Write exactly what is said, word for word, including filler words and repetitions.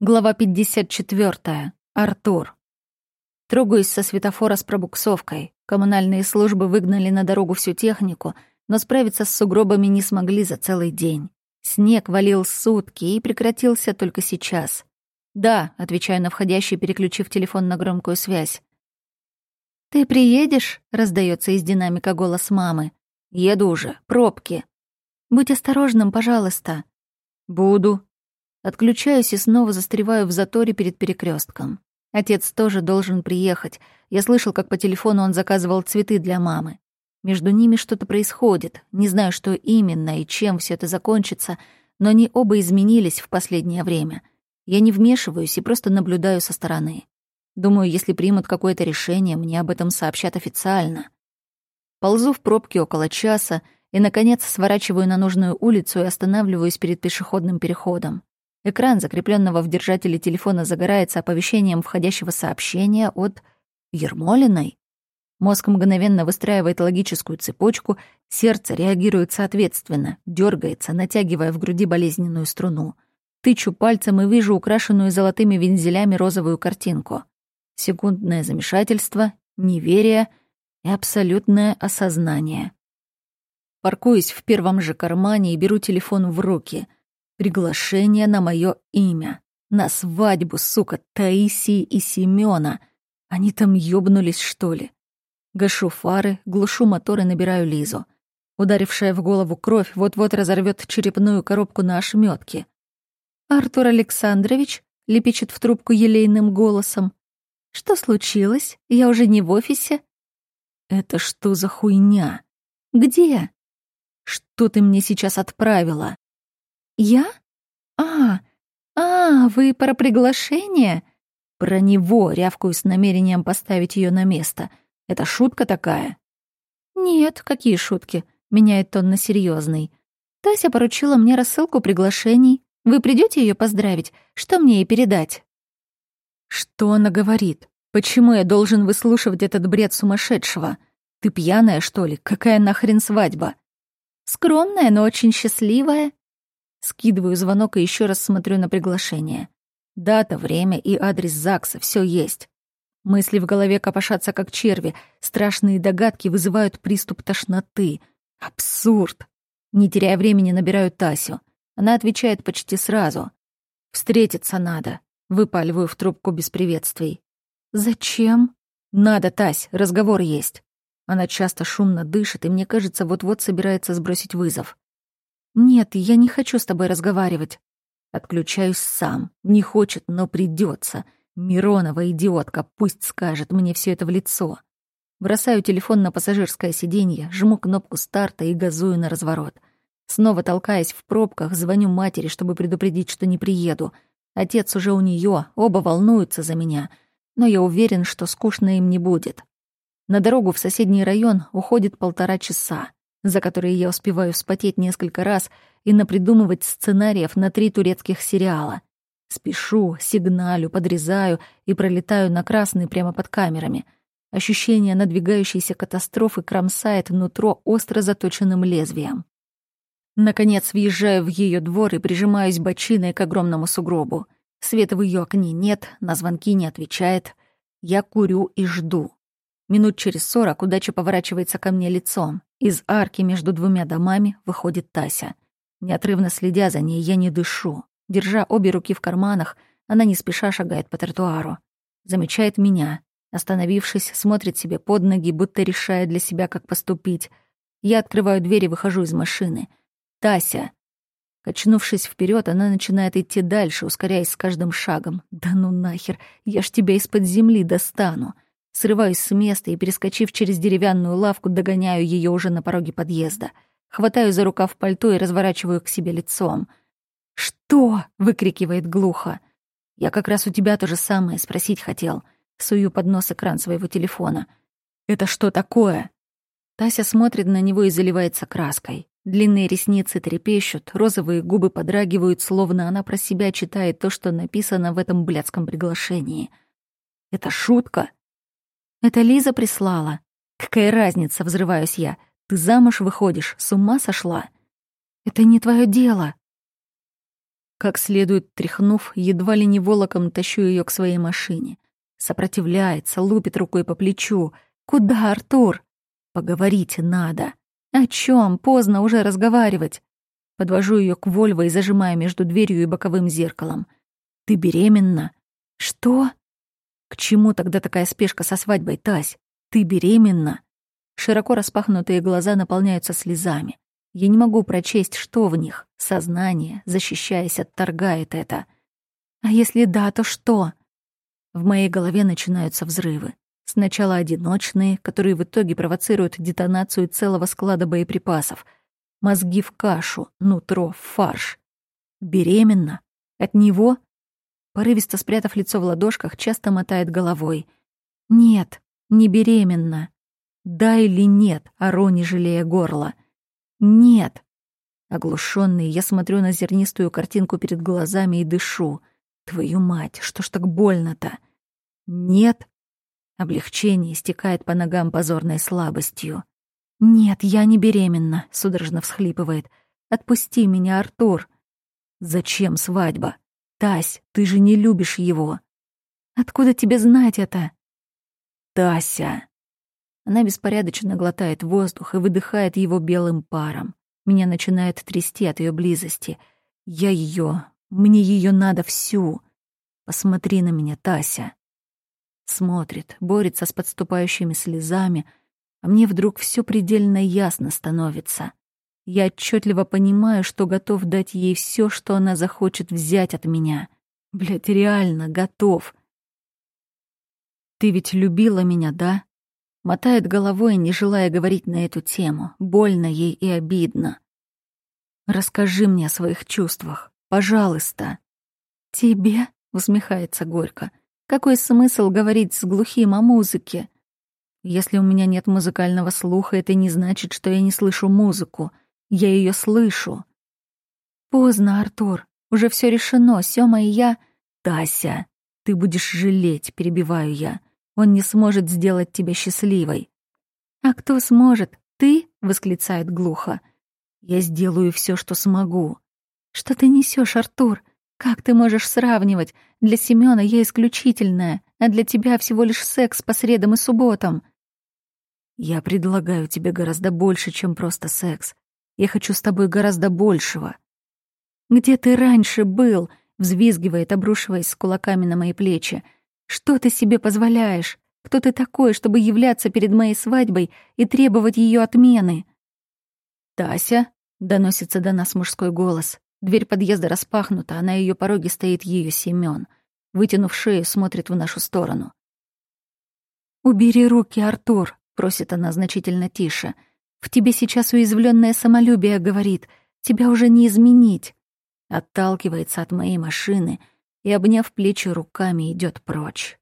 Глава пятьдесят четвёртая. Артур. Трогаюсь со светофора с пробуксовкой. Коммунальные службы выгнали на дорогу всю технику, но справиться с сугробами не смогли за целый день. Снег валил сутки и прекратился только сейчас. «Да», — отвечаю на входящий, переключив телефон на громкую связь. «Ты приедешь?» — раздаётся из динамика голос мамы. «Еду уже. Пробки». «Будь осторожным, пожалуйста». «Буду». Отключаюсь и снова застреваю в заторе перед перекрёстком. Отец тоже должен приехать. Я слышал, как по телефону он заказывал цветы для мамы. Между ними что-то происходит. Не знаю, что именно и чем всё это закончится, но они оба изменились в последнее время. Я не вмешиваюсь и просто наблюдаю со стороны. Думаю, если примут какое-то решение, мне об этом сообщат официально. Ползу в пробке около часа и, наконец, сворачиваю на нужную улицу и останавливаюсь перед пешеходным переходом. Экран закреплённого в держателе телефона загорается оповещением входящего сообщения от Ермолиной. Мозг мгновенно выстраивает логическую цепочку, сердце реагирует соответственно, дёргается, натягивая в груди болезненную струну. Тычу пальцем и вижу украшенную золотыми вензелями розовую картинку. Секундное замешательство, неверие и абсолютное осознание. Паркуюсь в первом же кармане и беру телефон в руки. Приглашение на моё имя. На свадьбу, сука, Таисии и Семёна. Они там ёбнулись, что ли? Гашу фары, глушу мотор и набираю Лизу. Ударившая в голову кровь вот-вот разорвёт черепную коробку на ошмётки. «Артур Александрович», — лепечет в трубку елейным голосом. «Что случилось? Я уже не в офисе?» «Это что за хуйня?» «Где?» «Что ты мне сейчас отправила?» «Я? А, а, вы про приглашение?» «Про него», — рявкаю с намерением поставить её на место. «Это шутка такая?» «Нет, какие шутки?» — меняет тон на серьёзный. «Тася поручила мне рассылку приглашений. Вы придёте её поздравить? Что мне ей передать?» «Что она говорит? Почему я должен выслушивать этот бред сумасшедшего? Ты пьяная, что ли? Какая нахрен свадьба?» «Скромная, но очень счастливая». Скидываю звонок и ещё раз смотрю на приглашение. Дата, время и адрес ЗАГСа — всё есть. Мысли в голове копошатся как черви, страшные догадки вызывают приступ тошноты. Абсурд. Не теряя времени, набираю Тасю. Она отвечает почти сразу. «Встретиться надо», — выпаливаю в трубку без приветствий. «Зачем?» «Надо, Тась, разговор есть». Она часто шумно дышит, и мне кажется, вот-вот собирается сбросить вызов. «Нет, я не хочу с тобой разговаривать». Отключаюсь сам. Не хочет, но придётся. Миронова идиотка, пусть скажет мне всё это в лицо. Бросаю телефон на пассажирское сиденье, жму кнопку старта и газую на разворот. Снова толкаясь в пробках, звоню матери, чтобы предупредить, что не приеду. Отец уже у неё, оба волнуются за меня, но я уверен, что скучно им не будет. На дорогу в соседний район уходит полтора часа, за которые я успеваю вспотеть несколько раз и напридумывать сценариев на три турецких сериала. Спешу, сигналю, подрезаю и пролетаю на красный прямо под камерами. Ощущение надвигающейся катастрофы кромсает нутро остро заточенным лезвием. Наконец въезжаю в её двор и прижимаюсь бочиной к огромному сугробу. Света в её окне нет, на звонки не отвечает. Я курю и жду. Минут через сорок удача поворачивается ко мне лицом. Из арки между двумя домами выходит Тася. Неотрывно следя за ней, я не дышу. Держа обе руки в карманах, она не спеша шагает по тротуару. Замечает меня. Остановившись, смотрит себе под ноги, будто решая для себя, как поступить. Я открываю дверь и выхожу из машины. «Тася!» Качнувшись вперед, она начинает идти дальше, ускоряясь с каждым шагом. «Да ну нахер! Я ж тебя из-под земли достану!» Срываюсь с места и, перескочив через деревянную лавку, догоняю ее уже на пороге подъезда. Хватаю за рукав пальто и разворачиваю к себе лицом. «Что?» — выкрикивает глухо. «Я как раз у тебя то же самое спросить хотел». Сую под нос экран своего телефона. «Это что такое?» Тася смотрит на него и заливается краской. Длинные ресницы трепещут, розовые губы подрагивают, словно она про себя читает то, что написано в этом блядском приглашении. «Это шутка?» «Это Лиза прислала». «Какая разница?» — взрываюсь я. «Ты замуж выходишь, с ума сошла?» «Это не твое дело». Как следует тряхнув, едва ли не волоком тащу ее к своей машине. Сопротивляется, лупит рукой по плечу. «Куда, Артур?» «Поговорить надо». «О чем? Поздно уже разговаривать». Подвожу ее к Вольво и зажимаю между дверью и боковым зеркалом. «Ты беременна?» «Что?» «К чему тогда такая спешка со свадьбой, Тась? Ты беременна?» Широко распахнутые глаза наполняются слезами. Я не могу прочесть, что в них. Сознание, защищаясь, отторгает это. «А если да, то что?» В моей голове начинаются взрывы. Сначала одиночные, которые в итоге провоцируют детонацию целого склада боеприпасов. Мозги в кашу, нутро в фарш. Беременна? От него? Порывисто спрятав лицо в ладошках, часто мотает головой. «Нет, не беременна». «Да или нет?» — ору, не жалея горла. «Нет». Оглушённый, я смотрю на зернистую картинку перед глазами и дышу. Твою мать, что ж так больно-то? «Нет». Облегчение стекает по ногам позорной слабостью. «Нет, я не беременна», — судорожно всхлипывает. «Отпусти меня, Артур». «Зачем свадьба? Тась, ты же не любишь его». «Откуда тебе знать это?» «Тася». Она беспорядочно глотает воздух и выдыхает его белым паром. Меня начинает трясти от ее близости. Я ее, мне ее надо всю. Посмотри на меня, Тася. Смотрит, борется с подступающими слезами, а мне вдруг все предельно ясно становится. Я отчетливо понимаю, что готов дать ей все, что она захочет взять от меня. Блядь, реально готов. «Ты ведь любила меня, да?» Мотает головой, не желая говорить на эту тему. Больно ей и обидно. «Расскажи мне о своих чувствах, пожалуйста». «Тебе?» — усмехается горько. «Какой смысл говорить с глухим о музыке? Если у меня нет музыкального слуха, это не значит, что я не слышу музыку. Я ее слышу». «Поздно, Артур. Уже все решено. Сёма и я...» «Тася, ты будешь жалеть», — перебиваю я. «Он не сможет сделать тебя счастливой». «А кто сможет? Ты?» — восклицает глухо. «Я сделаю все, что смогу». «Что ты несешь, Артур? Как ты можешь сравнивать? Для Семёна я исключительная, а для тебя всего лишь секс по средам и субботам». «Я предлагаю тебе гораздо больше, чем просто секс. Я хочу с тобой гораздо большего». «Где ты раньше был?» — взвизгивает, обрушиваясь с кулаками на мои плечи. «Что ты себе позволяешь? Кто ты такой, чтобы являться перед моей свадьбой и требовать ее отмены?» «Тася?» — доносится до нас мужской голос. Дверь подъезда распахнута, а на ее пороге стоит ее Семён. Вытянув шею, смотрит в нашу сторону. «Убери руки, Артур», — просит она значительно тише. «В тебе сейчас уязвленное самолюбие говорит. Тебя уже не изменить». Отталкивается от моей машины и, обняв плечи руками, идет прочь.